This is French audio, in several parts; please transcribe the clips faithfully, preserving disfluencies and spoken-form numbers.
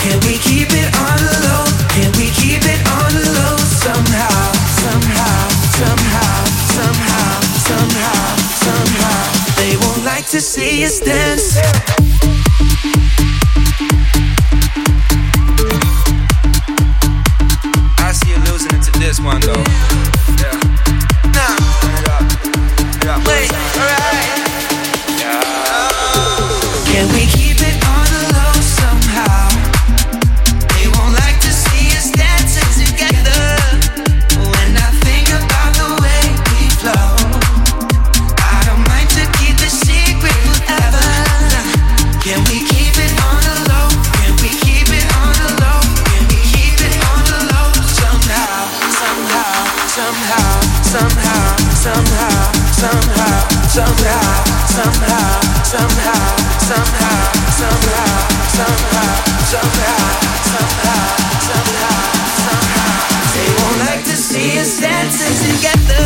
Can we keep it on the low? Can we keep it on the low? Somehow, somehow, somehow, somehow, somehow, somehow. They won't like to see us dance. I see you losing it to this one though. Yeah. Nah. Turn it up. Turn it up. Wait. Alright. Yeah. Can we keep it on the low somehow? They won't like to see us dancing together. When I think about the way we flow, I don't mind to keep the secret forever. Can we keep it on the low? Can we keep it on the low? Can we keep it on the low? Somehow, somehow, somehow, somehow, somehow, somehow, somehow, somehow, somehow, somehow, somehow, somehow, somehow, somehow, somehow, somehow. They won't like to see us dancing together.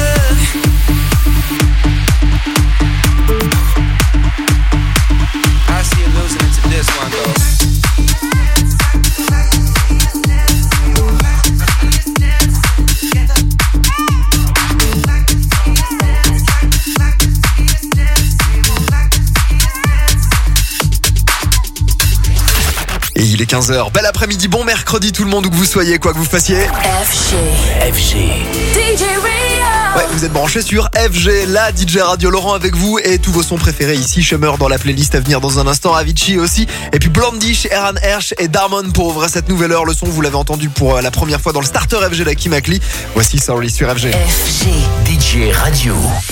I see you losing it to this one though. Et il est quinze heures. Bel après-midi, bon mercredi tout le monde, où que vous soyez, quoi que vous fassiez. F G. F G. D J Radio. Ouais, vous êtes branchés sur F G, la D J Radio. Laurent avec vous et tous vos sons préférés ici. Summer dans la playlist à venir dans un instant. Avicii aussi. Et puis Blondie, Eran Hersh et Darmon pour ouvrir cette nouvelle heure. Le son, vous l'avez entendu pour la première fois dans le starter F G d'Aki Makli. Voici Sorry sur F G. F G. D J Radio.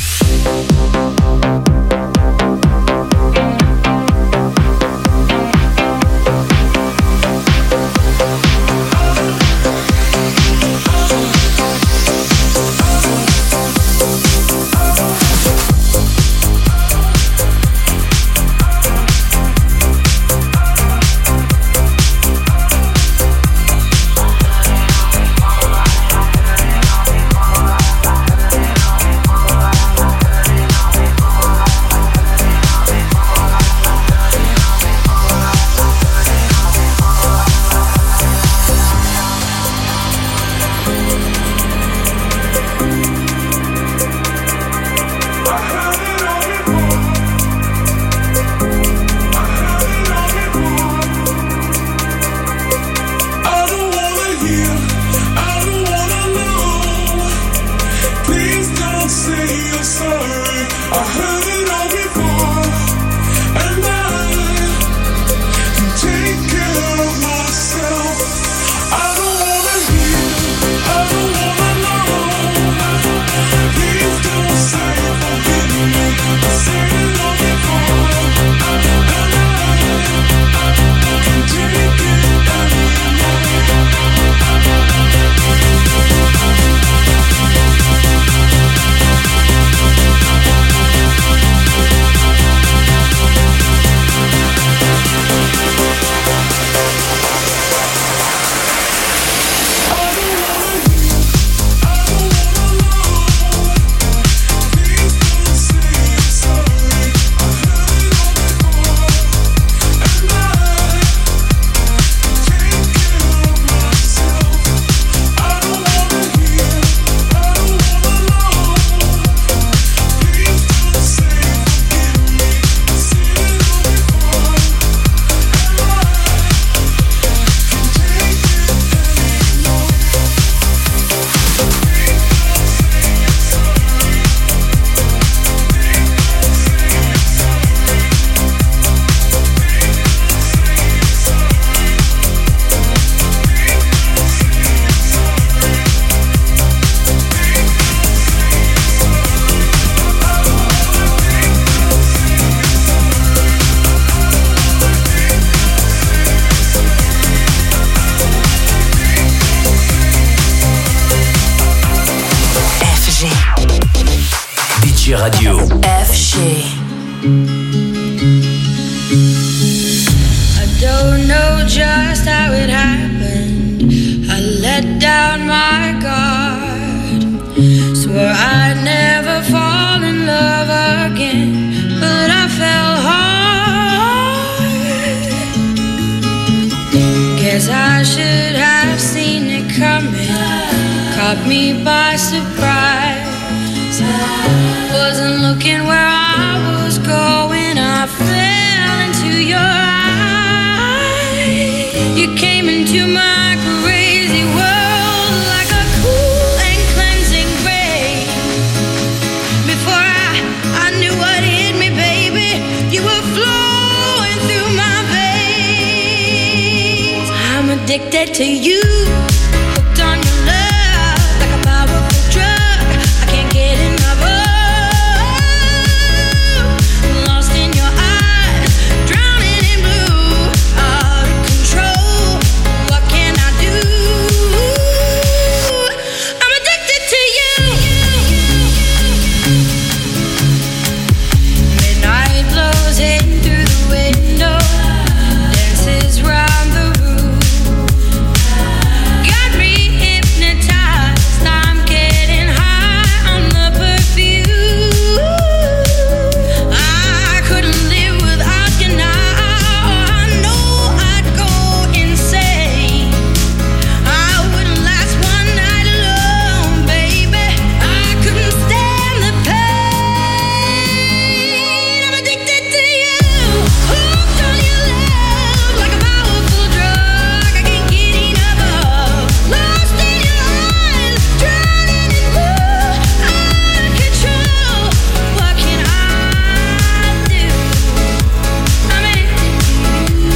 Radio. F G. I don't know just how it happened. I let down my guard. Swore I'd never fall in love again, but I fell hard. Guess I should have seen it coming. Caught me by surprise. Wasn't looking where I was going. I fell into your eyes. You came into my crazy world like a cool and cleansing rain. Before I, I knew what hit me, baby, you were flowing through my veins. I'm addicted to you, hooked on your love like a powerful drug. I can't get enough of. Lost in your eyes, drowning in blue, out of control. What can I do? I'm addicted to you. Midnight blows in through the window, dances round the room. Got me hypnotized, I'm getting high on the perfume. I couldn't live without you now. I know I'd go insane. I wouldn't last one night alone, baby. I couldn't stand the pain. I'm addicted to you, hooked on your love like a powerful drug. I can't get enough of. Lost in your eyes, drowning in blue, out of control. What can I do? I'm addicted to you.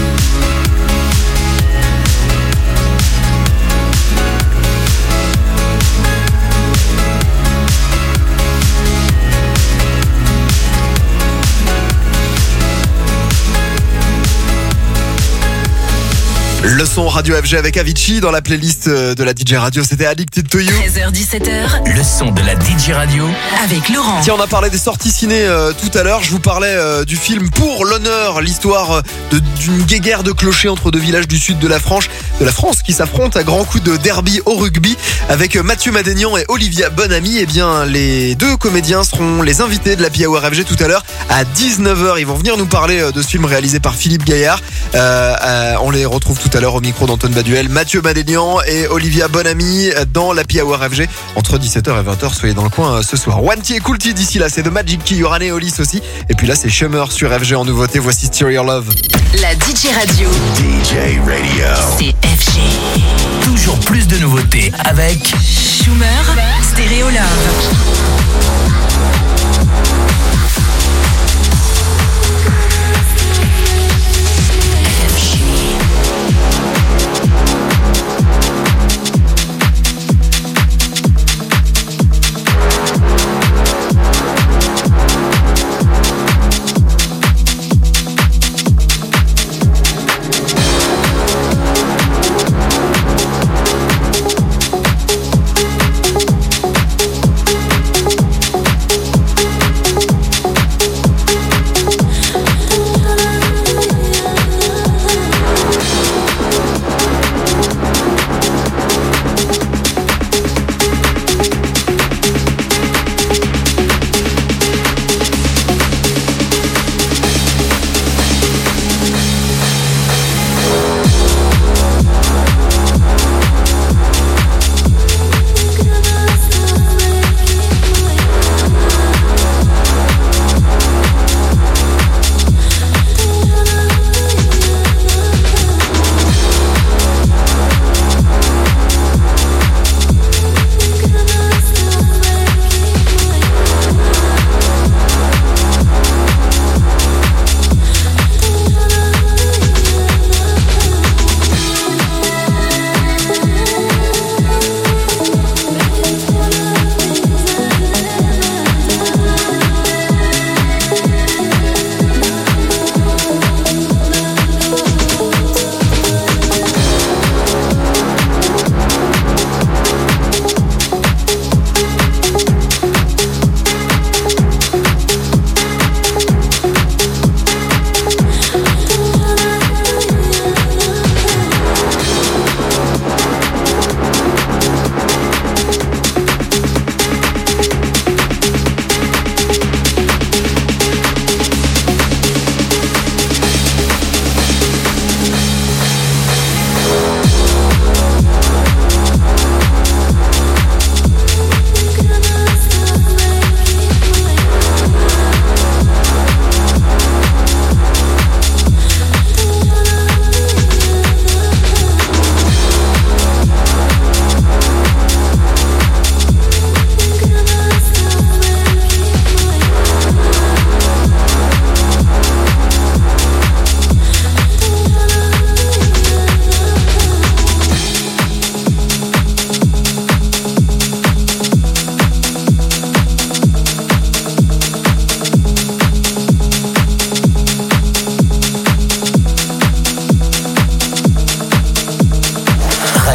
Le son Radio F G avec Avicii dans la playlist de la D J Radio, c'était Addicted to You. treize heures dix-sept heures Le son de la D J Radio. avec Laurent. Tiens, on a parlé des sorties ciné euh, tout à l'heure. Je vous parlais euh, du film Pour l'honneur, l'histoire euh, de- d'une guéguerre de clochers entre deux villages du sud de la France, de la France qui s'affrontent à grands coups de derby au rugby avec euh, Mathieu Madénian et Olivia Bonamy. Eh bien, les deux comédiens seront les invités de la Happy Hour F G tout à l'heure à dix-neuf heures. Ils vont venir nous parler euh, de ce film réalisé par Philippe Gaillard. Euh, euh, on les retrouve tout à l'heure au micro d'Antoine Baduel, Mathieu Madénian et Olivia Bonamy dans la Happy Hour F G entre dix-sept heures et vingt heures. Soyez dans le coin euh, ce soir. One T et Cool T d'ici là, c'est de Magic Key, Yoran et Olis aussi. Et puis là, c'est Shummer sur F G en nouveauté. Voici Steer Your Love. La D J Radio, D J Radio. c'est F G. Toujours plus de nouveautés avec Schumer, Stereo Love.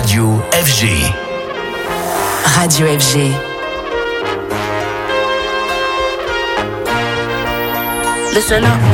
Radio F G. Radio F G. Listen up.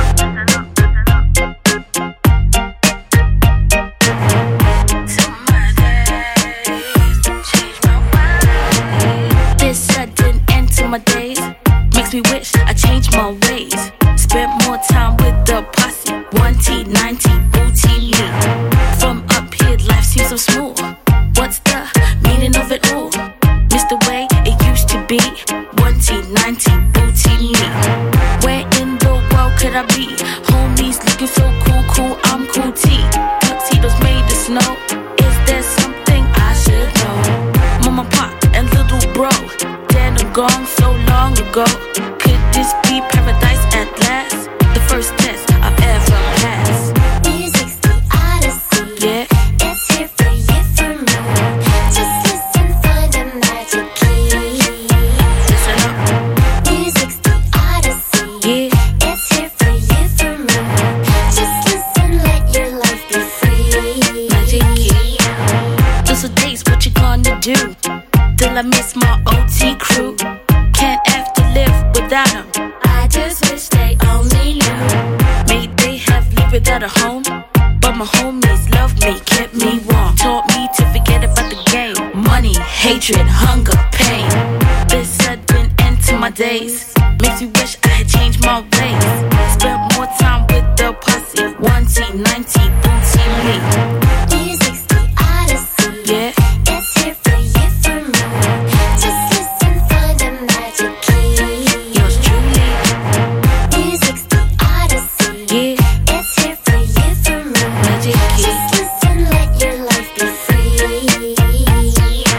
This sudden end to my days makes me wish I changed my ways. Spent more time with the posse. One T, ninety, booty me. From up here, life seems so smooth. What's the meaning of it all? Miss the way it used to be. One T, ninety, booty me. Where in the world could I be? Homies looking so cool, cool, I'm cool T. Tuxedos made of snow. Is there something I should know? Mama, pop, and little bro, dead and gone so long ago. Could this be paradise at last? The first test I've ever passed. Music's the odyssey. Yeah. It's here for you, for me. Just listen for the magic key. Listen up. Music's the odyssey. Yeah. It's here for you, for me. Just listen, let your life be free. Magic key. Those are days, what you gonna do? Till I miss my O T crew. Can't have to live without them. I just wish they only knew. May they have lived without a home, but my homies loved me, kept me warm, taught me to forget about the game. Money, hatred, hunger, pain. This sudden end to my days makes me wish I had changed my ways. Spent more time with the posse. One T, ninety, booty me. Music's the odyssey. Yeah. It's here for you, for me. Just listen for the magic key. Yours truly. Music's the odyssey. Yeah. It's here for you, for me. Magic key. Just listen, let your life be free. Missing you,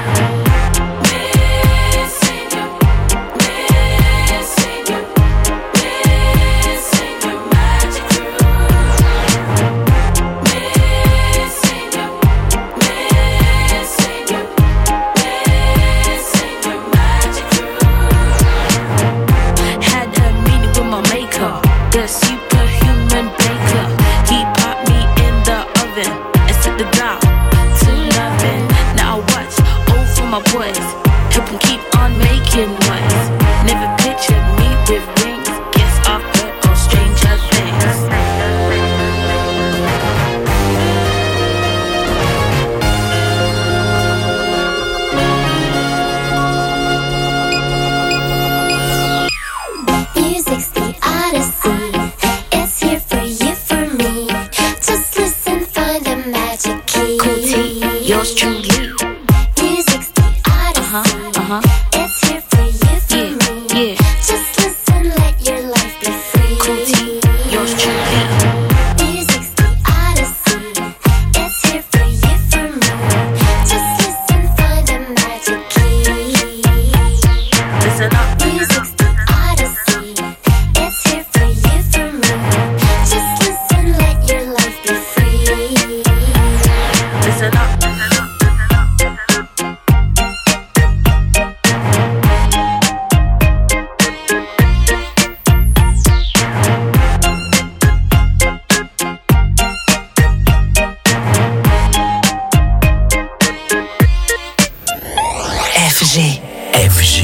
missing you, missing you, magic crew. Missing you, missing you, missing your magic crew. Had a meeting with my maker, the superhuman baker. He popped me in the oven and set the dial to loving. Now I watch over my boys, help them keep on making noise. Never pictured me with rings. Guess I've heard all stranger things. Music's the odyssey. It's here for you, for me. Just listen for the magic key. Cool T, yours truly. Music's the odyssey. Uh-huh, uh-huh. It's here for you, for Yeah, me. yeah. Just listen, let your life be free. Cool T, yours truly. Music's the odyssey. It's here for you, for me. Just listen for the magic key. Listen up. Music's the odyssey. It's here for you, for me. Just listen, let your life be free. Listen up. F G. F G.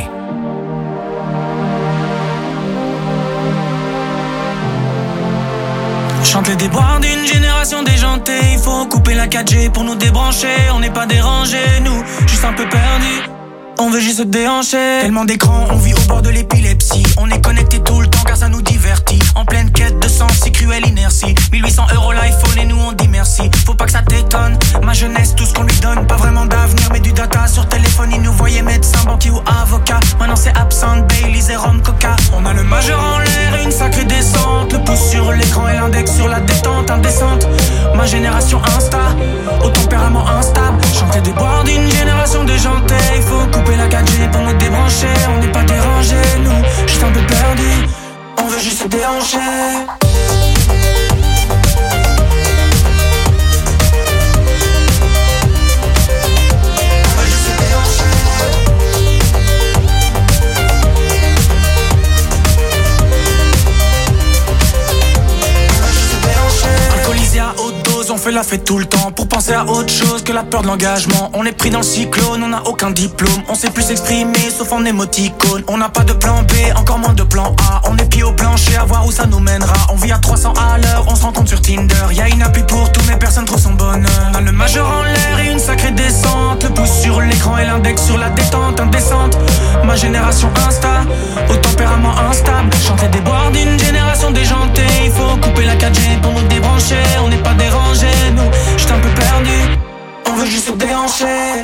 Chante les déboires d'une génération déjantée. Il faut couper la quatre G pour nous débrancher. On n'est pas dérangés, nous, juste un peu perdus. On veut juste se déhancher. Tellement d'écrans, on vit au bord de l'épilepsie. On est connecté tout le temps car ça nous divertit. En pleine quête de sens, c'est cruelle inertie. mille huit cents euros l'iPhone et nous on dit merci. Faut pas que ça t'étonne, ma jeunesse, tout ce qu'on lui donne. Pas vraiment d'avenir mais du data sur téléphone. Ils nous voyaient médecin, banquier ou avocat. Maintenant c'est absinthe, Baileys et rhum, coca. On a le majeur en l'air et une sacrée descente. Le pouce sur l'écran et l'index sur la détente indécente. Ma génération insta, au tempérament instable. Chanter des boires d'une génération déjantée. Il faut couper la quatre G pour nous débrancher. On n'est pas dérangés, nous, juste un peu perdus. On veut juste se déhancher. Alcoolisé à haute dose, on fait la fait tout le temps pour penser à autre chose que la peur de l'engagement. On est pris dans le cyclone, on n'a aucun diplôme. On sait plus s'exprimer sauf en émoticône. On n'a pas de plan B, encore moins de plan A. On est pieds au plancher à voir où ça nous mènera. On vit à trois cents à l'heure, on se rencontre sur Tinder. Y'a une appli pour tout mais personne trouve son bonheur. On a le majeur en l'air et une sacrée descente. Le pouce sur l'écran et l'index sur la détente indécente. Ma génération Insta, au tempérament instable. Chanter des boires d'une génération déjantée. Il faut couper la quatre G pour nous débrancher. On n'est pas dérangés, nous, j'étais un peu perdu. On veut juste se déhancher.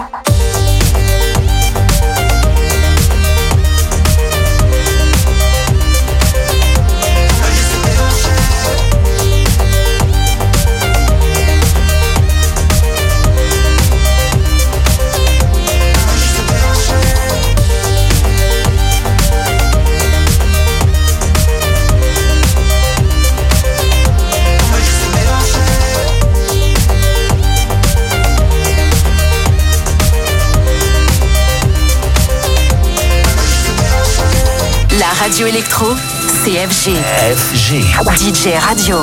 La radio électro, c'est F G. F G. D J Radio.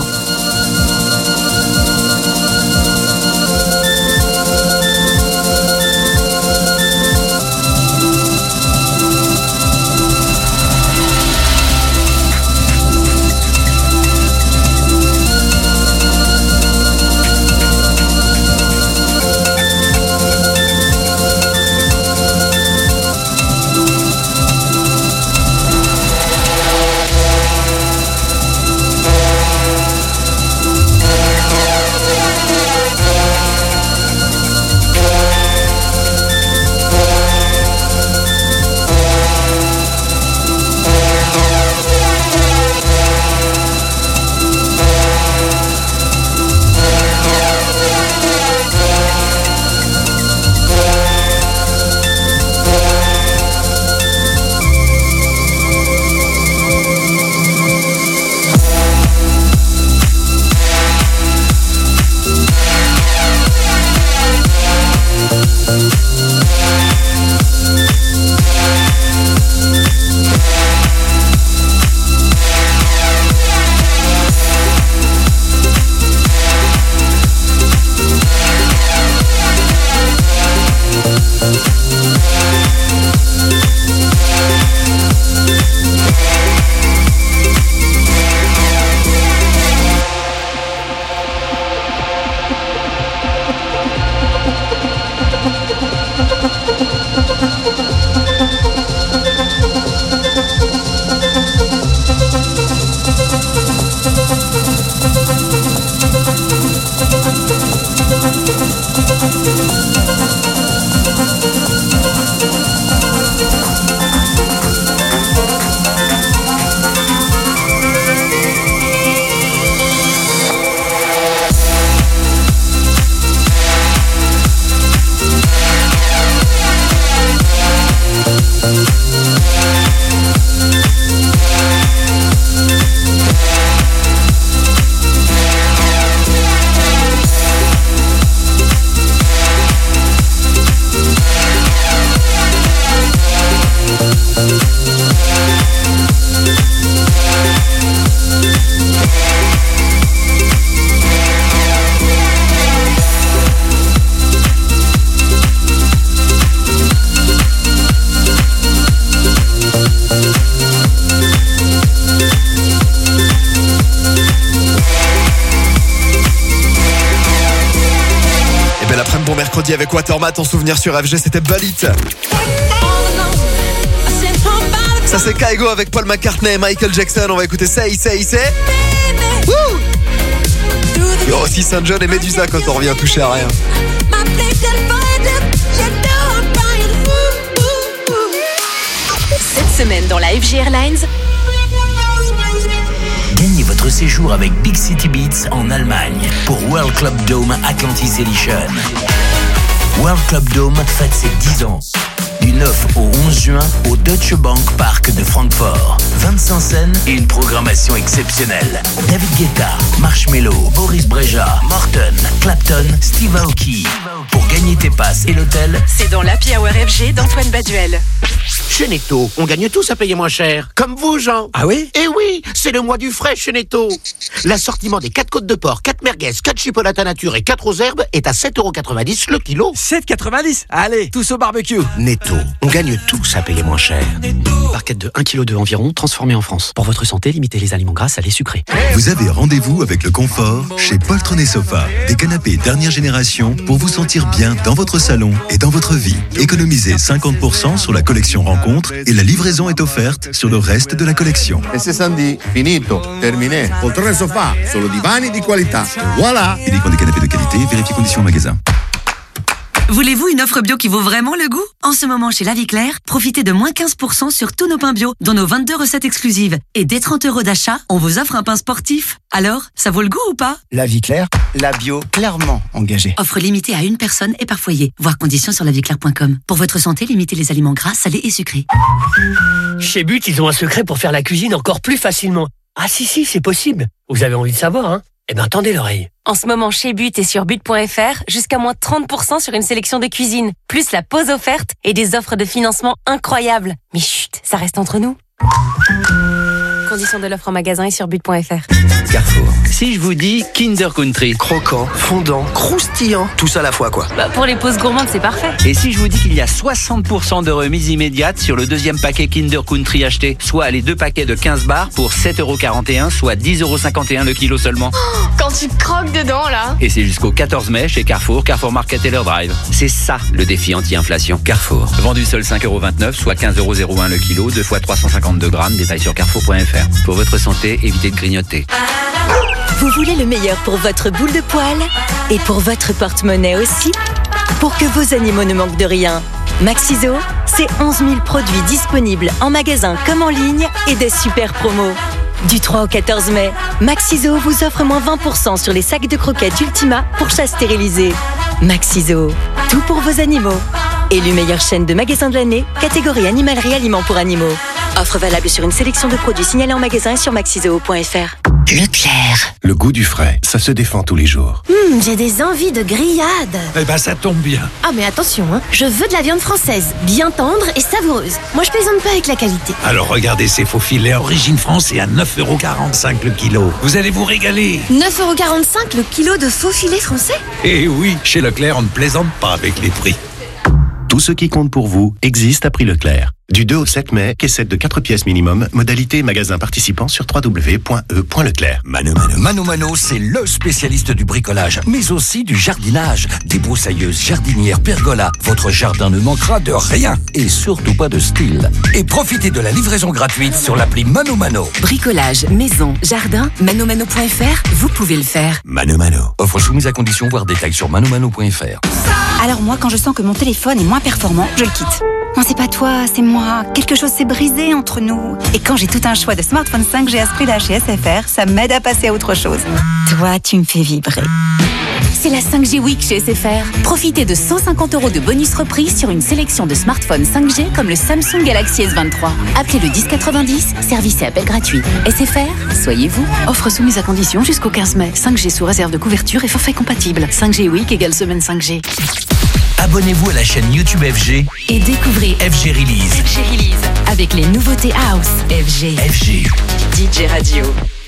Mercredi avec Watermat en souvenir sur F G, c'était Balit. Ça c'est Kygo avec Paul McCartney et Michael Jackson. On va écouter Say Say Say. Woo. Il y aura aussi Saint John et Medusa quand on revient toucher à rien. Cette semaine dans la F G Airlines, gagnez votre séjour avec Big City Beats en Allemagne pour World Club Dome Atlantis Edition. World Club Dome fête ses dix ans. Du neuf au onze juin au Deutsche Bank Park de Francfort. vingt-cinq scènes et une programmation exceptionnelle. David Guetta, Marshmello, Boris Brejcha, Morten, Clapton, Steve Aoki. Pour gagner tes passes et l'hôtel, c'est dans l'Happy Hour F G d'Antoine Baduel. Chez Netto, on gagne tous à payer moins cher. Comme vous, Jean. Ah oui? Eh oui, c'est le mois du frais chez Netto. L'assortiment des quatre côtes de porc, quatre merguez, quatre chipolatas nature et quatre aux herbes est à sept euros quatre-vingt-dix le kilo. sept quatre-vingt-dix. Allez, tous au barbecue. Netto, on gagne tous à payer moins cher. Barquette de un virgule deux kilos environ, transformée en France. Pour votre santé, limitez les aliments gras, salés, sucrés. Vous avez rendez-vous avec le confort chez Poltron et Sofa. Des canapés dernière génération pour vous sentir bien dans votre salon et dans votre vie. Économisez cinquante pour cent sur la collection Rencontre et la livraison est offerte sur le reste de la collection. E se Sandy, finito, terminé. Poltrone e Sofa, solo divani di qualità. Voilà. Uniquement des canapés de qualité, vérifiez conditions au magasin. Voulez-vous une offre bio qui vaut vraiment le goût? En ce moment, chez La Vie Claire, profitez de moins quinze pour cent sur tous nos pains bio, dont nos vingt-deux recettes exclusives. Et dès trente euros d'achat, on vous offre un pain sportif. Alors, ça vaut le goût ou pas? La Vie Claire, la bio clairement engagée. Offre limitée à une personne et par foyer. Voir conditions sur la vie claire point com. Pour votre santé, limitez les aliments gras, salés et sucrés. Chez But, ils ont un secret pour faire la cuisine encore plus facilement. Ah si, si, c'est possible. Vous avez envie de savoir, hein? Eh ben, tendez l'oreille. En ce moment, chez But et sur but point f r, jusqu'à moins trente pour cent sur une sélection de cuisine, plus la pause offerte et des offres de financement incroyables. Mais chut, ça reste entre nous. Conditions de l'offre en magasin et sur but point f r. Carrefour. Si je vous dis Kinder Country. Croquant, fondant, croustillant, tout ça à la fois quoi. Bah pour les pauses gourmandes, c'est parfait. Et si je vous dis qu'il y a soixante pour cent de remise immédiate sur le deuxième paquet Kinder Country acheté, soit les deux paquets de quinze barres pour sept euros quarante et un, soit dix euros cinquante et un le kilo seulement. Oh, quand tu croques dedans là. Et c'est jusqu'au quatorze mai chez Carrefour, Carrefour Market et leur Drive. C'est ça le défi anti-inflation. Carrefour. Vendu seul cinq euros vingt-neuf, soit quinze euros zéro un le kilo, deux fois trois cent cinquante-deux grammes, détail sur carrefour point f r. Pour votre santé, évitez de grignoter. Vous voulez le meilleur pour votre boule de poil et pour votre porte-monnaie aussi? Pour que vos animaux ne manquent de rien, Maxiso, c'est onze mille produits disponibles en magasin comme en ligne et des super promos. Du trois au quatorze mai, Maxiso vous offre moins vingt pour cent sur les sacs de croquettes Ultima pour chat stérilisé. Maxiso, tout pour vos animaux. Élu meilleure chaîne de magasins de l'année, catégorie animalerie aliments pour animaux. Offre valable sur une sélection de produits signalés en magasin et sur maxiso point f r. Leclerc. Le goût du frais, ça se défend tous les jours. Hum, j'ai des envies de grillade. Eh ben ça tombe bien. Ah mais attention, hein, je veux de la viande française, bien tendre et savoureuse. Moi je plaisante pas avec la qualité. Alors regardez ces faux filets origine France et à neuf euros quarante-cinq le kilo. Vous allez vous régaler. neuf euros quarante-cinq le kilo de faux filets français? Eh oui, chez Leclerc on ne plaisante pas avec les prix. Tout ce qui compte pour vous existe à prix Leclerc. Du deux au sept mai, caissette de quatre pièces minimum, modalité magasin participant sur w w w point e point leclerc. Mano Mano. Mano Mano, c'est le spécialiste du bricolage, mais aussi du jardinage. Débroussailleuse, jardinière, pergola. Votre jardin ne manquera de rien et surtout pas de style. Et profitez de la livraison gratuite sur l'appli Mano Mano. Bricolage, maison, jardin, manomano point f r, vous pouvez le faire. Mano Mano. Offre soumise à condition, voire détail sur manomano point f r. Alors moi, quand je sens que mon téléphone est moins performant, je le quitte. Non, c'est pas toi, c'est moi. Quelque chose s'est brisé entre nous. Et quand j'ai tout un choix de smartphone cinq G à ce prix-là chez S F R, ça m'aide à passer à autre chose. Toi, tu me fais vibrer. C'est la cinq G Week chez S F R. Profitez de cent cinquante euros de bonus reprise sur une sélection de smartphones cinq G comme le Samsung Galaxy S vingt-trois. Appelez le dix quatre-vingt-dix, service et appel gratuit. S F R, soyez vous. Offre soumise à condition jusqu'au quinze mai. cinq G sous réserve de couverture et forfait compatible. cinq G Week égale semaine cinq G. Abonnez-vous à la chaîne YouTube F G Et découvrez F G Release. F G Release avec les nouveautés house. F G. F G. D J Radio.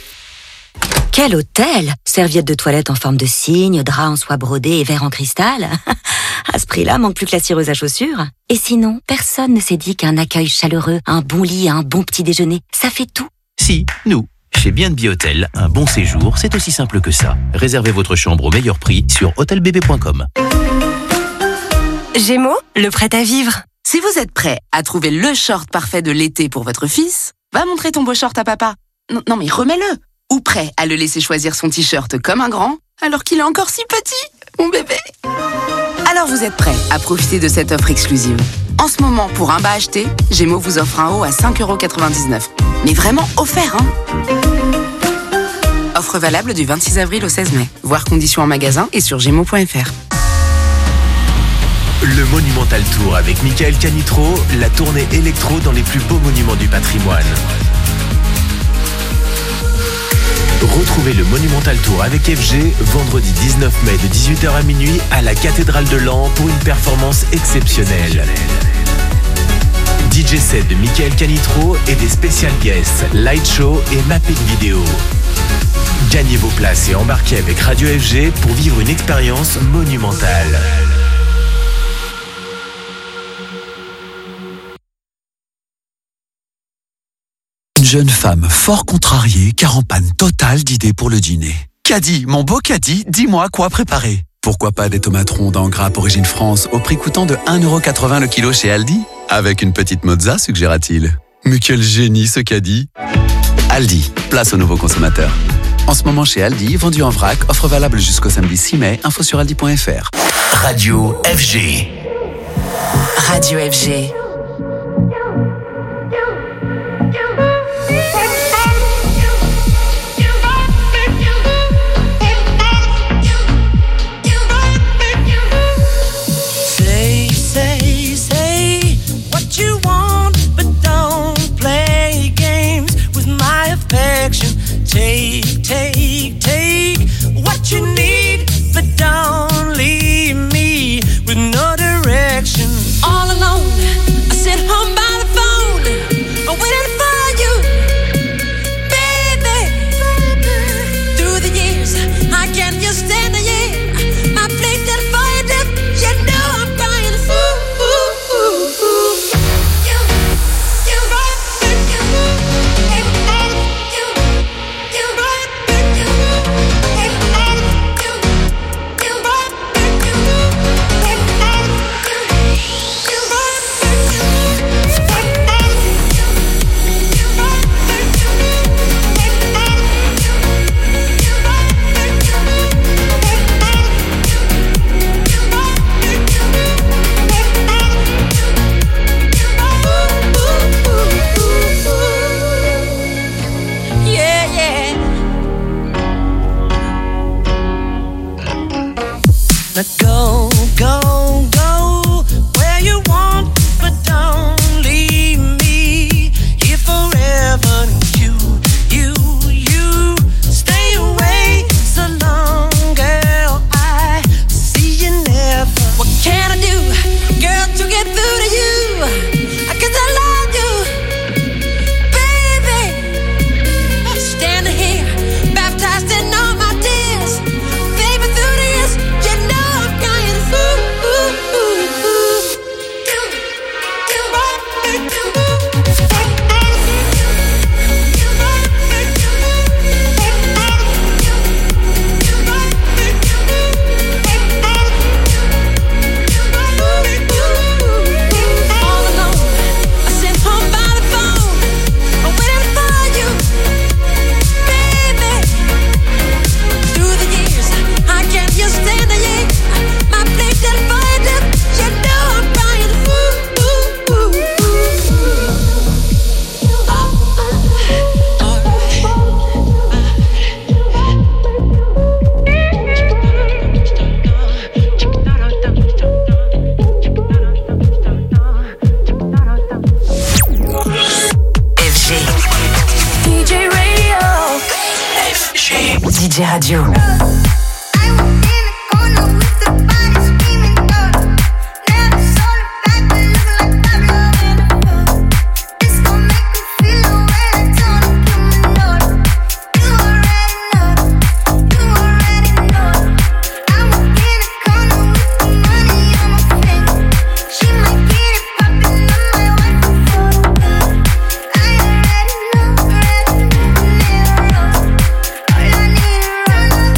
Quel hôtel! Serviettes de toilette en forme de cygne, draps en soie brodée et verre en cristal. À ce prix-là, manque plus que la cireuse à chaussures. Et sinon, personne ne s'est dit qu'un accueil chaleureux, un bon lit, un bon petit déjeuner, ça fait tout. Si, nous. Chez B and B Hotel, un bon séjour, c'est aussi simple que ça. Réservez votre chambre au meilleur prix sur hôtel b b point com. Gémeaux, le prêt à vivre. Si vous êtes prêt à trouver le short parfait de l'été pour votre fils, va montrer ton beau short à papa. Non, non mais remets-le. Ou prêt à le laisser choisir son t-shirt comme un grand, alors qu'il est encore si petit, mon bébé. Alors vous êtes prêt à profiter de cette offre exclusive. En ce moment, pour un bas acheté, Gémeaux vous offre un haut à cinq euros quatre-vingt-dix-neuf. Mais vraiment offert, hein. Offre valable du vingt-six avril au seize mai. Voir conditions en magasin et sur gémeaux point f r. Le Monumental Tour avec Michael Canitro, la tournée électro dans les plus beaux monuments du patrimoine. Retrouvez le Monumental Tour avec F G vendredi dix-neuf mai de dix-huit heures à minuit à la cathédrale de Laon pour une performance exceptionnelle. D D J set de Michael Canitro et des spécial guests, light show et mapping vidéo. Gagnez vos places et embarquez avec Radio F G pour vivre une expérience monumentale. Une jeune femme fort contrariée car en panne totale d'idées pour le dîner. Caddy, mon beau Caddy, dis-moi quoi préparer. Pourquoi pas des tomates rondes en grappe origine France au prix coûtant de un euro quatre-vingts le kilo chez Aldi? Avec une petite mozza, suggéra-t-il. Mais quel génie ce Caddy. Aldi, place aux nouveaux consommateurs. En ce moment chez Aldi, vendu en vrac, offre valable jusqu'au samedi six mai, info sur aldi point f r. Radio F G. Radio F G. Take, take, take what you need, but don't leave me with no direction. All alone, I sit home by the phone, waiting for you, baby. Through the years, I can't just stand the year. My plate that fire dip, you know I'm crying. Ooh, ooh, ooh, ooh. Go, go, go where you want, but don't leave me here forever. You, you, you stay away so long, girl. I see you never. What can I do, girl, to get through to you? 'Cause I love you, baby. Standing here, baptized in all my tears, baby, through the years, you know. Ooh, ooh, ooh, ooh. D J Radio. All I need is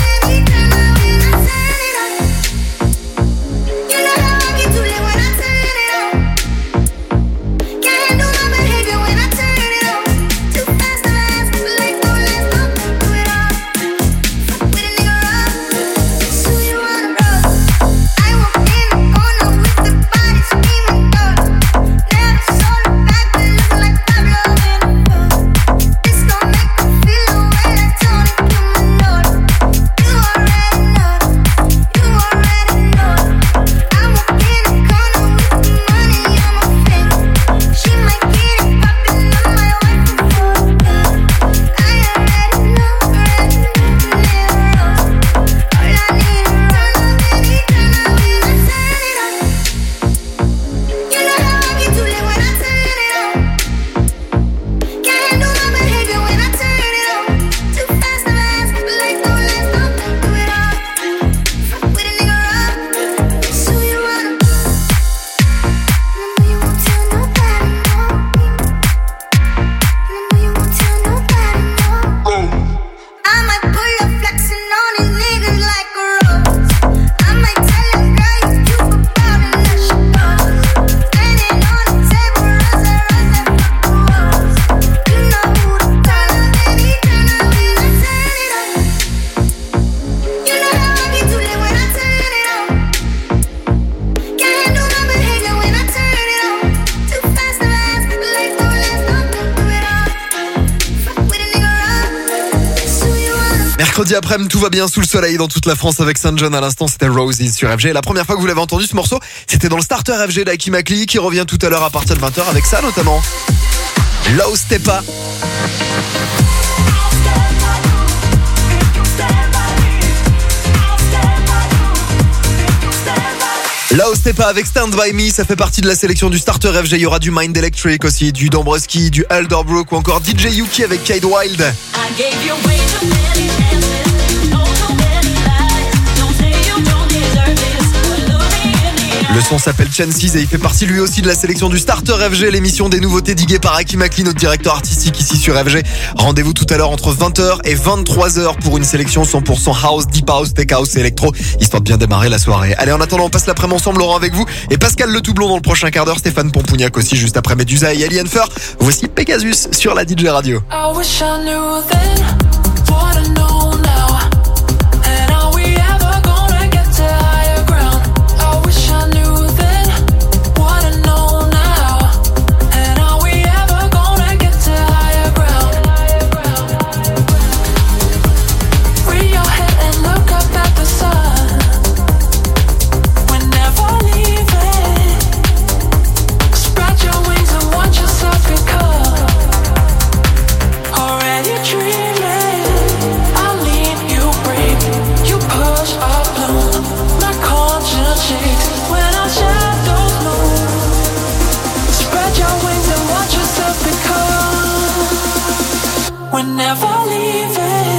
Mercredi après-midi, tout va bien sous le soleil dans toute la France avec Saint John. À l'instant, c'était Roses sur F G. La première fois que vous l'avez entendu, ce morceau, c'était dans le starter F G d'Aki Makli qui revient tout à l'heure à partir de vingt heures avec ça notamment. Low Stepa. Low Stepa avec Stand By Me, ça fait partie de la sélection du starter F G. Il y aura du Mind Electric aussi, du Dombroski, du Elderbrook ou encore D J Yuki avec Kid Wild. Le son s'appelle Chances et il fait partie lui aussi de la sélection du Starter F G, l'émission des nouveautés diguées par Aki Makli, notre directeur artistique ici sur F G. Rendez-vous tout à l'heure entre vingt heures et vingt-trois heures pour une sélection cent pour cent house, deep house, tech house et électro, histoire de bien démarrer la soirée. Allez, en attendant, on passe l'après-midi ensemble, Laurent avec vous et Pascal Le Toublon dans le prochain quart d'heure, Stéphane Pompougnac aussi juste après Medusa et Alien Fur. Voici Pegasus sur la D J Radio. I wish I knew then what I know now. And are we ever gonna get to higher ground? I wish I knew then what I know now. And are we ever gonna get to higher ground? Free your head and look up at the sun. We're never leaving. Spread your wings and watch yourself become. Already dreaming, I lead, you breathe, you push, I bloom. My conscience shakes when our shadows move. Spread your wings and watch yourself become. We're never leaving.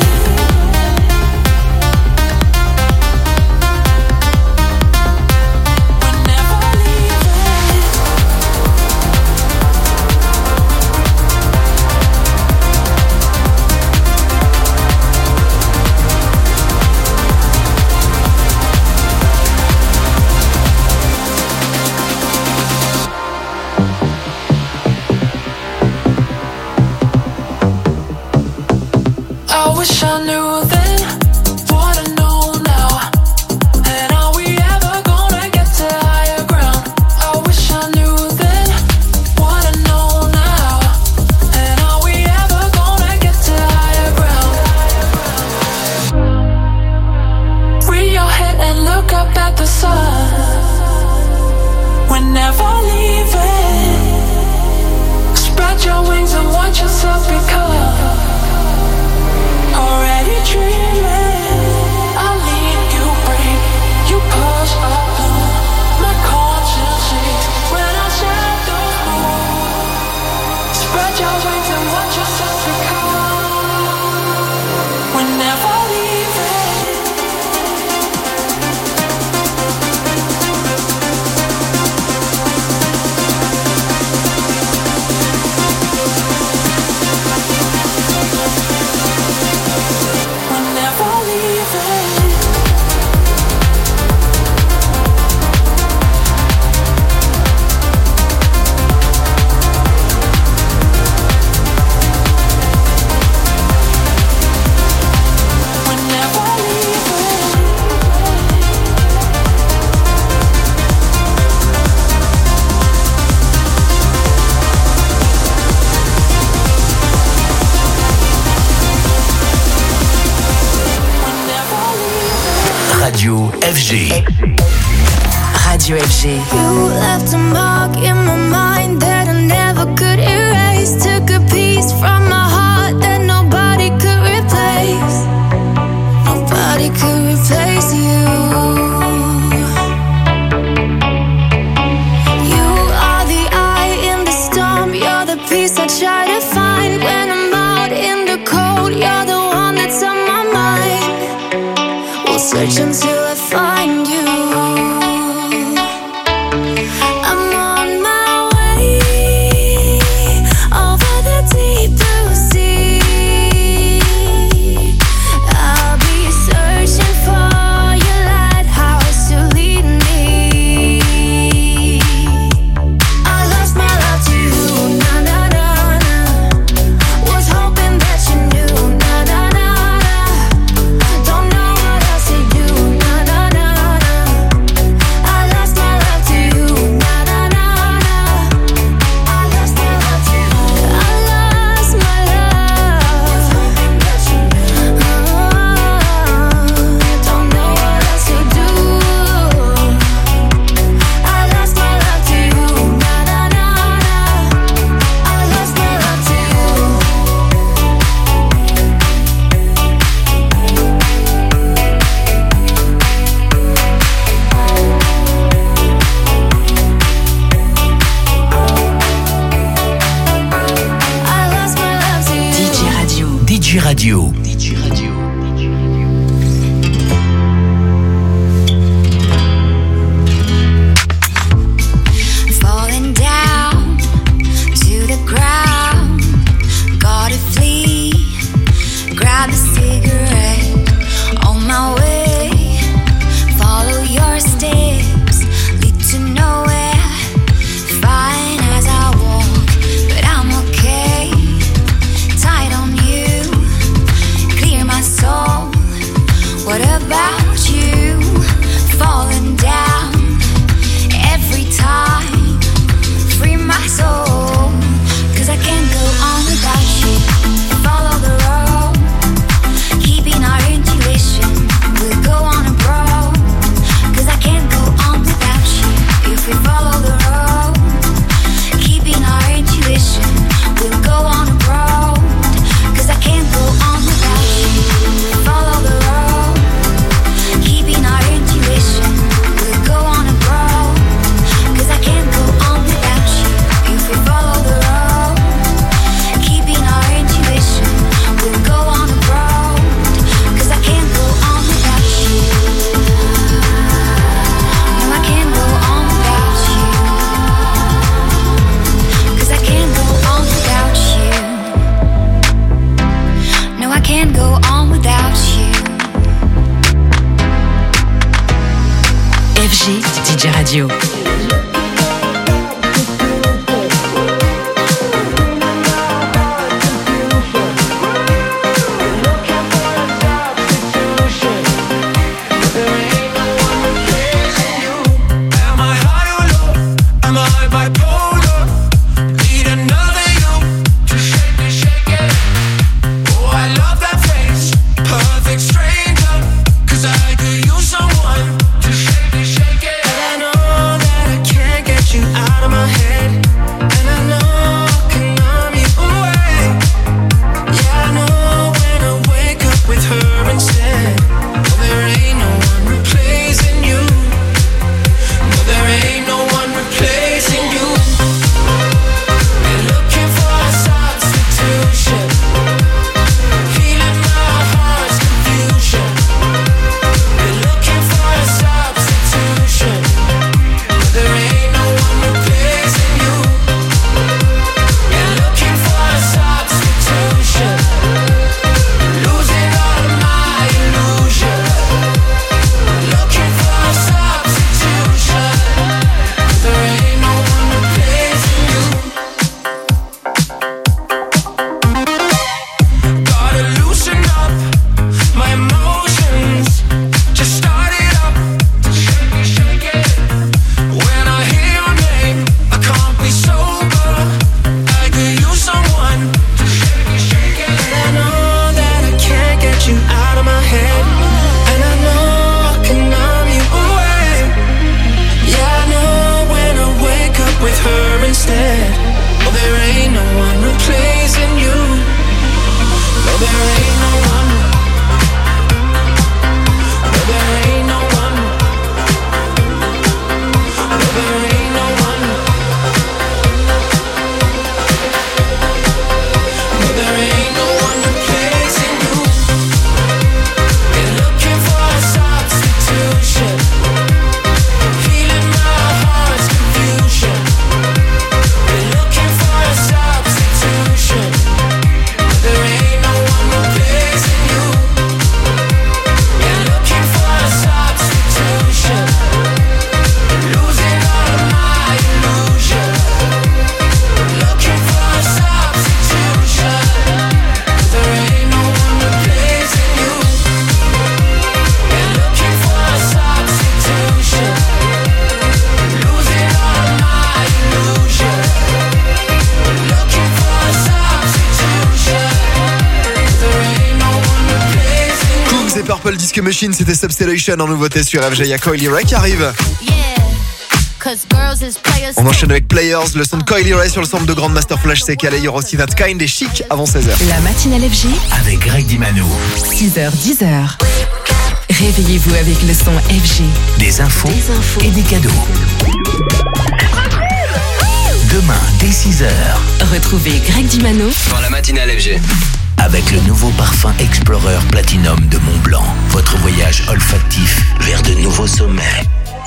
I wish I knew then what I know now. And are we ever gonna get to higher ground? I wish I knew then what I know now. And are we ever gonna get to higher ground? Free your head and look up at the sun. We're never leaving. Spread your wings and watch yourself become. Already dreaming, I lead, you breathe, you push, I bloom. My conscience shakes when our shadows move. Spread your wings and watch yourself become. We're never leaving. Radio F G. Radio F G. You left a mark in my mind that I never could erase. Took a piece from my heart that nobody could replace. Nobody could replace you. You are the eye in the storm. You're the peace I try to find when I'm out in the cold. You're the one that's on my mind. We'll search until I find you. I'm on my way over the deep blue sea. I'll be searching for your lighthouse to lead me. I lost my love to you, na na na na. Was hoping that you knew, na na na na. Don't know what else to do, na na. Radio. D J Radio. Falling down to the ground, gotta flee, grab a cigarette, on my way, follow your steps, lead to nowhere, fine as I walk, but I'm okay, tight on you, clear my soul, what about you, falling down, every time, free my soul, cause I can't go on without you, follow the road, keeping our intuition, we'll go on a road, cause I can't go on without you, if we follow the road, keeping our intuition, we'll go on a road, cause I can't go on without you, follow the road, keeping our intuition, we'll go on a road, cause I can't go on without you, if we follow the road, keeping our intuition, we'll go on a road, cause I can't go on without you, no I can't go on without you, cause I can't go on without you, no I can't go on without you. F G D J Radio. Am I high or low? Am I bipolar? Need another you to shake it, shake it. Oh, I love that face, perfect stranger. Cause I could use someone to shake it, shake it. And I know that I can't get you out of my head. And I know I can numb you away. Yeah, I know when I wake up with her instead. Oh, there ain't no one replacing you. No, there ain't no one replacing you. Been looking for a substitution, feeling my heart's confusion. Been looking for a substitution, but there ain't no one replacing you. Been looking for a substitution, losing all of my illusion. Looking for a substitution, but there ain't no one replacing you. Gotta loosen up my emotions, just start it up, shake it, shake it. When I hear your name, I can't be sober. I could use someone to shake it, shake it. And I know that I can't get you out of my head. And I know I can numb you away. Yeah, I know when I wake up with her instead. Oh, there ain't no one replacing you. No, there ain't no one. No, there ain't no one. No, there ain't no one. No, there ain't no one replacing you. Been looking for a substitution, feeling my heart's confusion. Been looking for a substitution, but there ain't no one replacing you. Been looking for a substitution, losing all of my illusion. Looking for a substitution, but there ain't no one replacing you. Been looking for a substitution, losing all of my illusion. Looking for a substitution, but there ain't no one replacing you. Cooks et Purple Disco Machine, c'était Substitution en nouveauté sur F G. Y'a Coily Ray qui arrive. On enchaîne avec Players, le son de Coily Ray sur le sample de Grandmaster Flash C K L A. Il y aura aussi That Kind et Chic avant seize heures. La matinale F G, Avec Greg Dimano. six heures dix heures. Réveillez-vous avec le son F G. Des infos, Des infos. et des cadeaux. Demain, dès six heures. Retrouvez Greg Dimano dans la matinale F G. avec le nouveau parfum Explorer Platinum de Montblanc. Votre voyage olfactif vers de nouveaux sommets.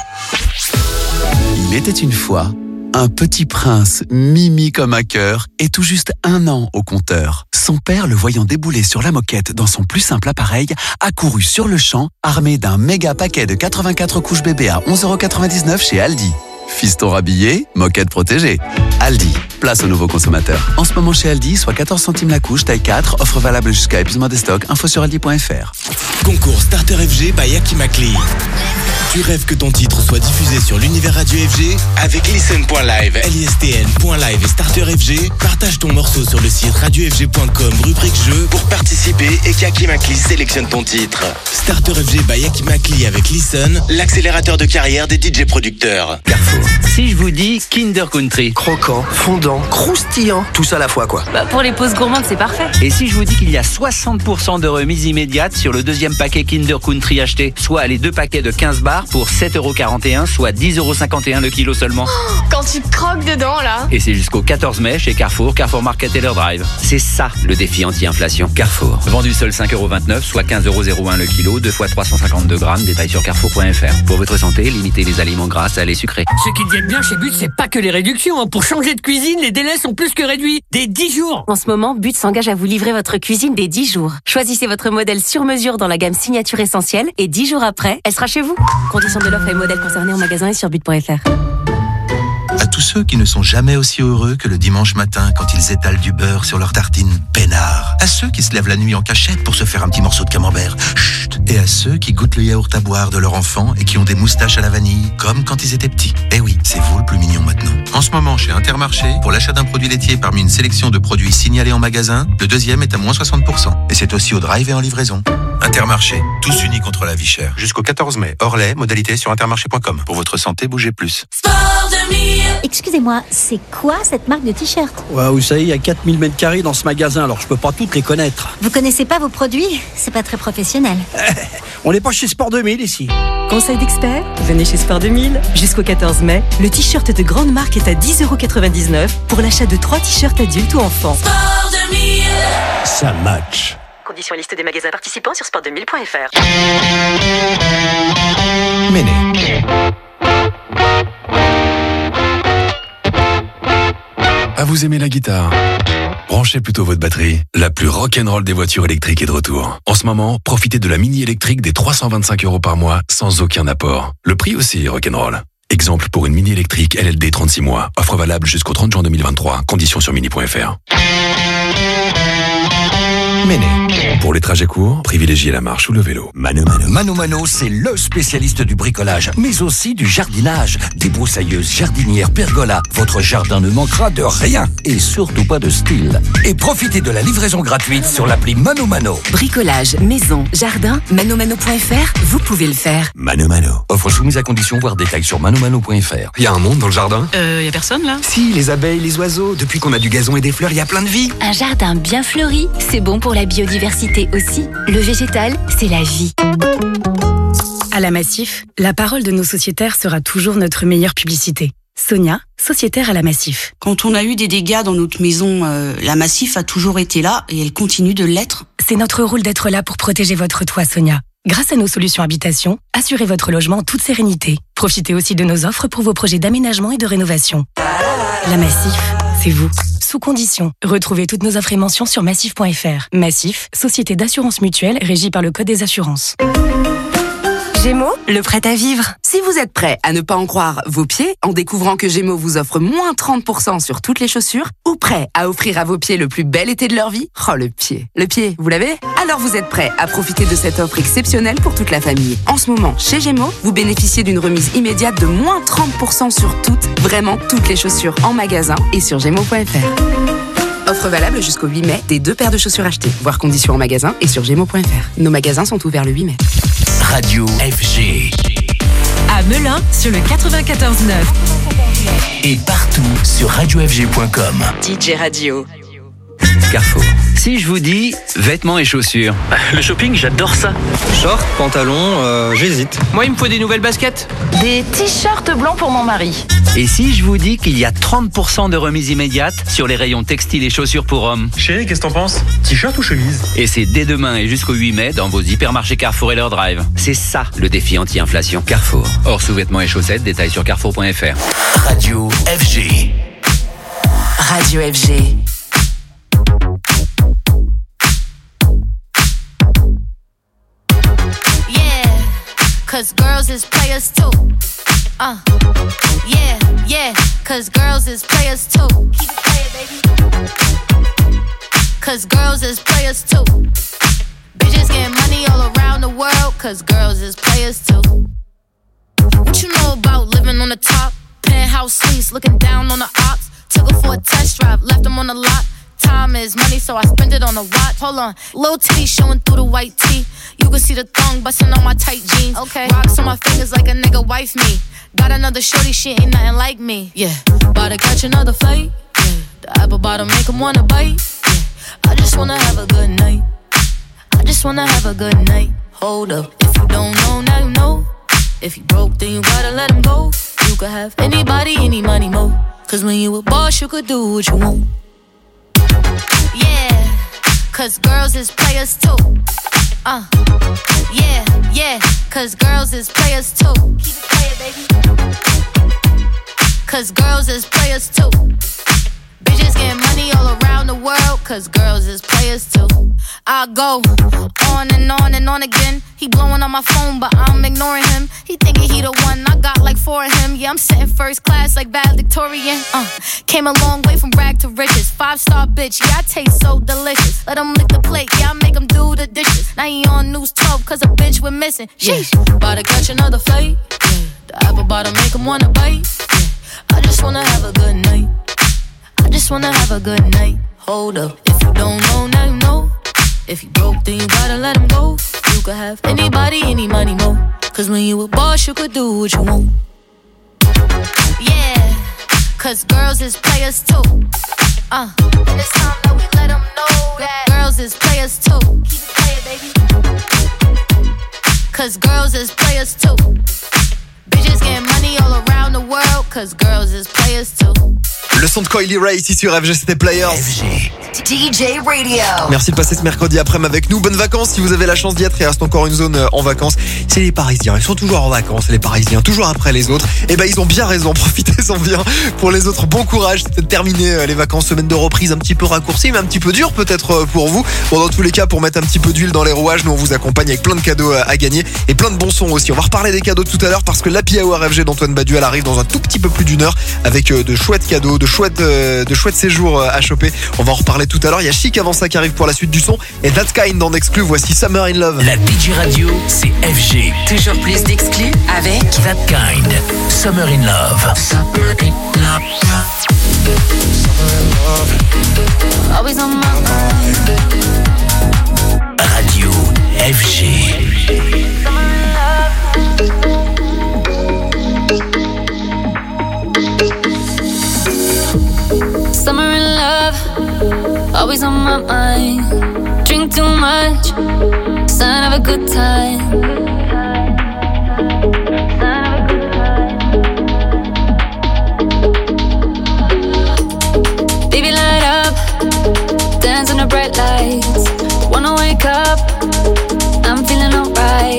Il était une fois un petit prince, mimi comme un cœur, et tout juste un an au compteur. Son père, le voyant débouler sur la moquette dans son plus simple appareil, a couru sur le champ, armé d'un méga paquet de quatre-vingt-quatre couches bébé à onze euros quatre-vingt-dix-neuf chez Aldi. Fiston rhabillé, moquette protégée. Aldi, place aux nouveaux consommateurs. En ce moment chez Aldi, soit quatorze centimes la couche, taille quatre, offre valable jusqu'à épuisement des stocks. Info sur aldi point f r. Concours Starter F G by Yaki Makli. Tu rêves que ton titre soit diffusé sur l'univers radio F G? Avec listen point live, L I S T N point live et Starter F G, partage ton morceau sur le site radio f g point com, rubrique jeu, pour participer et qu'Yaki Makli sélectionne ton titre. Starter F G by Yaki Makli avec Listen, l'accélérateur de carrière des D J producteurs. Carrefour. Si je vous dis Kinder Country. Croquant, fondant, croustillant, tout ça à la fois quoi. Bah, pour les pauses gourmandes, c'est parfait. Et si je vous dis qu'il y a soixante pour cent de remise immédiate sur le deuxième paquet Kinder Country acheté, soit les deux paquets de quinze bars pour sept euros quarante et un, soit dix euros cinquante et un le kilo seulement. Oh, quand tu croques dedans là. Et c'est jusqu'au quatorze mai chez Carrefour, Carrefour Market Taylor Drive. C'est ça le défi anti-inflation. Carrefour. Vendu seul cinq euros vingt-neuf, soit quinze euros zéro un le kilo, deux fois trois cent cinquante-deux grammes. Détail sur carrefour point f r. Pour votre santé, limitez les aliments gras, salés, sucrés. Ce qui devient bien chez But, c'est pas que les réductions. Hein. Pour changer de cuisine, les délais sont plus que réduits. Des dix jours. En ce moment, But s'engage à vous livrer votre cuisine des dix jours. Choisissez votre modèle sur mesure dans la gamme Signature Essentielle et dix jours après, elle sera chez vous. Conditions de l'offre et modèle concernés en magasin et sur but point f r. À tous ceux qui ne sont jamais aussi heureux que le dimanche matin quand ils étalent du beurre sur leurs tartines peinard. À ceux qui se lèvent la nuit en cachette pour se faire un petit morceau de camembert. Chut. Et à ceux qui goûtent le yaourt à boire de leur enfant et qui ont des moustaches à la vanille, comme quand ils étaient petits. Eh oui, c'est vous le plus mignon maintenant. En ce moment, chez Intermarché, pour l'achat d'un produit laitier parmi une sélection de produits signalés en magasin, le deuxième est à moins soixante pour cent. Et c'est aussi au drive et en livraison. Intermarché, tous unis contre la vie chère. Jusqu'au quatorze mai, hors lait, modalité sur intermarché point com. Pour votre santé, bougez plus. Excusez-moi, c'est quoi cette marque de t-shirt? Ouais, vous savez, il y a quatre mille mètres carrés dans ce magasin, alors je peux pas toutes les connaître. Vous connaissez pas vos produits? C'est pas très professionnel. On n'est pas chez Sport deux mille ici. Conseil d'expert? Venez chez Sport deux mille. Jusqu'au quatorze mai, le t-shirt de grande marque est à dix euros quatre-vingt-dix-neuf pour l'achat de trois t-shirts adultes ou enfants. Sport deux mille. Ça match. Conditions et liste des magasins participants sur sport deux mille point f r. Méné. Ah, vous aimez la guitare? Branchez plutôt votre batterie. La plus rock'n'roll des voitures électriques est de retour. En ce moment, profitez de la Mini électrique des trois cent vingt-cinq euros par mois sans aucun apport. Le prix aussi est rock'n'roll. Exemple pour une Mini électrique L L D trente-six mois. Offre valable jusqu'au trente juin deux mille vingt-trois. Conditions sur mini point f r. Méné. Pour les trajets courts, privilégiez la marche ou le vélo. Mano Mano. Mano Mano, c'est le spécialiste du bricolage, mais aussi du jardinage. Débroussailleuse, jardinière, pergola. Votre jardin ne manquera de rien. Et surtout pas de style. Et profitez de la livraison gratuite sur l'appli Mano Mano. Bricolage, maison, jardin, mano mano point f r, vous pouvez le faire. Mano Mano. Offre soumise à condition, voire détail sur mano mano point f r. Il y a un monde dans le jardin? Euh, y a personne là? Si, les abeilles, les oiseaux. Depuis qu'on a du gazon et des fleurs, il y a plein de vie. Un jardin bien fleuri, c'est bon pour la biodiversité aussi. Le végétal, c'est la vie. À la Massif, la parole de nos sociétaires sera toujours notre meilleure publicité. Sonia, sociétaire à la Massif. Quand on a eu des dégâts dans notre maison, euh, la Massif a toujours été là et elle continue de l'être. C'est notre rôle d'être là pour protéger votre toit, Sonia. Grâce à nos solutions habitation, assurez votre logement en toute sérénité. Profitez aussi de nos offres pour vos projets d'aménagement et de rénovation. La Massif, c'est vous. Sous condition. Retrouvez toutes nos offres et mentions sur massif point f r. Massif, société d'assurance mutuelle régie par le Code des assurances. Gémeaux, le prêt à vivre. Si vous êtes prêt à ne pas en croire vos pieds en découvrant que Gémeaux vous offre moins trente pour cent sur toutes les chaussures, ou prêt à offrir à vos pieds le plus bel été de leur vie, oh le pied. Le pied, vous l'avez? Alors vous êtes prêt à profiter de cette offre exceptionnelle pour toute la famille. En ce moment, chez Gémeaux, vous bénéficiez d'une remise immédiate de moins trente pour cent sur toutes, vraiment toutes les chaussures en magasin et sur gémeaux point f r. Offre valable jusqu'au huit mai des deux paires de chaussures achetées. Voir conditions en magasin et sur gémeaux point f r. Nos magasins sont ouverts le huit mai. Radio F G. À Melun, sur le quatre-vingt-quatorze neuf. Et partout sur radio f g point com. D J Radio. Carrefour. Si je vous dis vêtements et chaussures. Le shopping, j'adore ça. Short, pantalon, euh, j'hésite. Moi, il me faut des nouvelles baskets. Des t-shirts blancs pour mon mari. Et si je vous dis qu'il y a trente pour cent de remise immédiate sur les rayons textiles et chaussures pour hommes? Chérie, qu'est-ce que t'en penses? T-shirt ou chemise? Et c'est dès demain et jusqu'au huit mai dans vos hypermarchés Carrefour et leur drive. C'est ça le défi anti-inflation. Carrefour. Hors sous-vêtements et chaussettes, détails sur carrefour point f r. Radio F G. Radio F G. Yeah, cause girls is players too. Uh, yeah, yeah, cause girls is players too. Keep it playing, baby. Cause girls is players too. Bitches getting money all around the world, cause girls is players too. What you know about living on the top? Penthouse suites, looking down on the ops. Took her for a test drive, left them on the lot. Time is money, so I spend it on a watch. Hold on, little titty showing through the white tee. You can see the thong bustin' on my tight jeans. Okay, rocks on my fingers like a nigga wife me. Got another shorty, she ain't nothing like me. Yeah, about to catch another fight. Yeah, the apple bottom make him wanna bite. Yeah, I just wanna have a good night. I just wanna have a good night. Hold up, if you don't know, now you know. If you broke, then you gotta let him go. You could have anybody, any money, mo. Cause when you a boss, you could do what you want. Yeah, cause girls is players too. Uh, yeah, yeah, cause girls is players too. Keep it playing, baby. Cause girls is players too. Bitches getting money all around the world, cause girls is players too. I go on and on and on again. He blowing on my phone, but I'm ignoring him. He thinking he the one, I got like four of him. Yeah, I'm sitting first class like valedictorian. Uh, came a long way from rag to riches. Five star bitch, yeah, I taste so delicious. Let him lick the plate, yeah, I make him do the dishes. Now he on news twelve, cause a bitch we're missing. Sheesh, yeah. About to catch another flight. Yeah. The apple bottom make him wanna bite. Yeah. I just wanna have a good night. I just wanna have a good night. Hold up, if you don't know, now you know. If you broke, then you gotta let him go. You could have anybody, any money, mo. Cause when you a boss, you could do what you want. Yeah, cause girls is players too. Uh, and it's time that we let them know that girls is players too. Keep it playing, baby. Cause girls is players too. Bitches getting money all around the world, cause girls is players too. Le son de Coily Ray ici sur F G, c'était Players. F G. D J Radio. Merci de passer ce mercredi après-midi avec nous. Bonnes vacances si vous avez la chance d'y être. Il reste encore une zone en vacances. C'est les Parisiens. Ils sont toujours en vacances, les Parisiens, toujours après les autres. Et ben ils ont bien raison. Profitez-en bien. Pour les autres, bon courage. C'est terminé les vacances, semaine de reprise un petit peu raccourcie, mais un petit peu dur peut-être pour vous. Bon, dans tous les cas, pour mettre un petit peu d'huile dans les rouages, nous on vous accompagne avec plein de cadeaux à gagner et plein de bons sons aussi. On va reparler des cadeaux tout à l'heure parce que l'Happy Hour F G d'Antoine Baduel arrive dans un tout petit peu plus d'une heure avec de chouettes cadeaux, de chouettes, de chouettes séjours à choper. On va en reparler tout à l'heure. Il y a Chic avant ça qui arrive pour la suite du son et That Kind en exclu. Voici Summer in Love. La D J Radio, c'est F G. Toujours plus d'exclus avec That Kind. Summer in Love. Summer in Love. Always on my mind. Radio F G. Summer in love, always on my mind. Drink too much, sign of a good time. Baby, light up, dance in the bright lights. Wanna wake up, I'm feeling alright.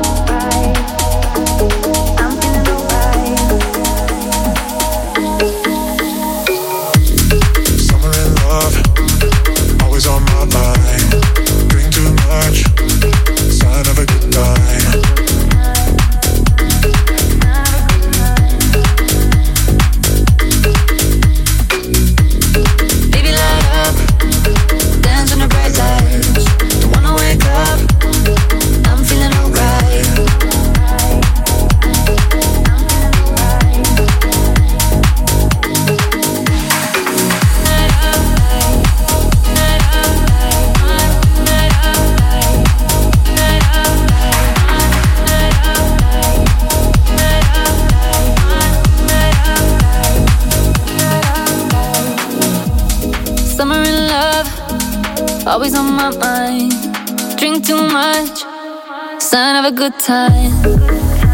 On my mind, drink too much, sign of a good time. Baby, light up, dance on the bright lights. Don't wanna wake always on my mind. Drink too much, sign of a good time.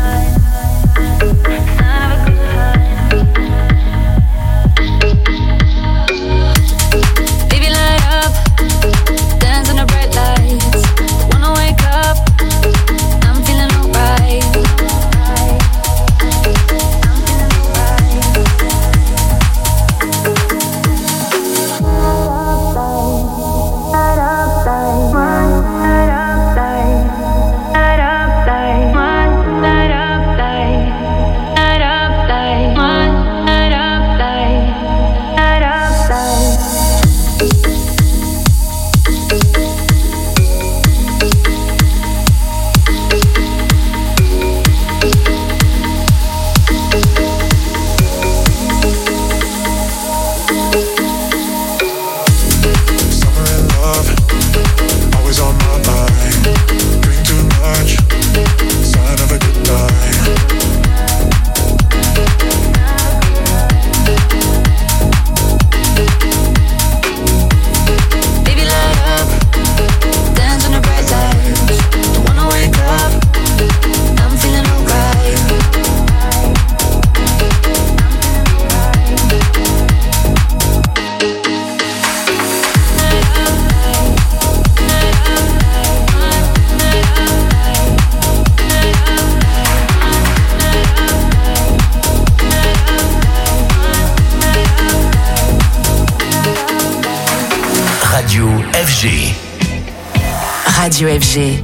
Radio F G.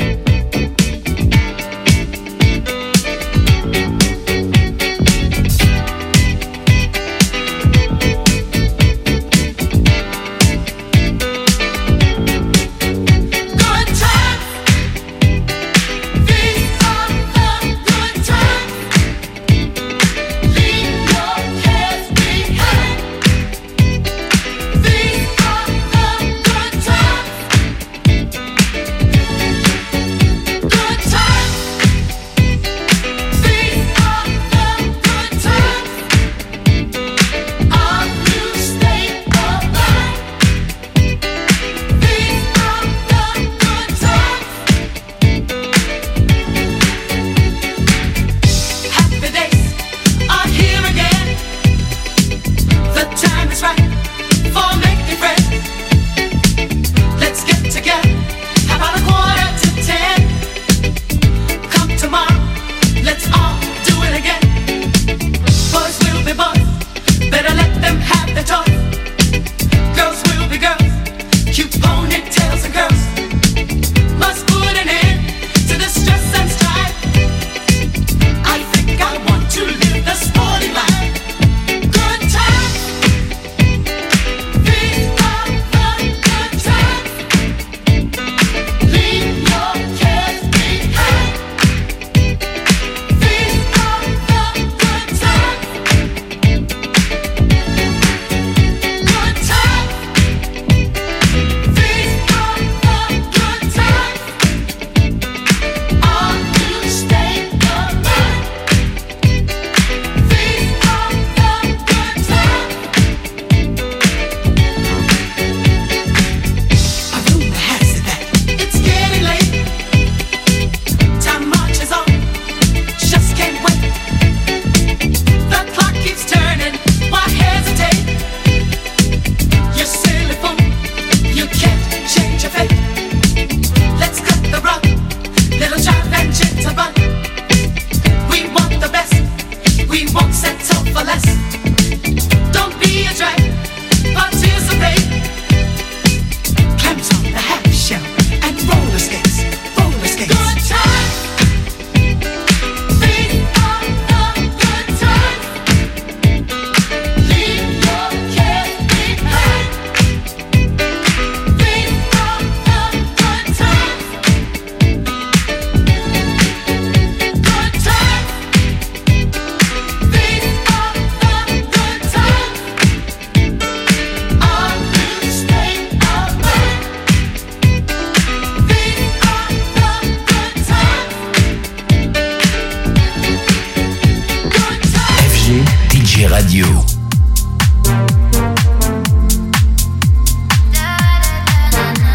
Radio. Na, na, na, na, na.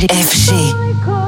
F G.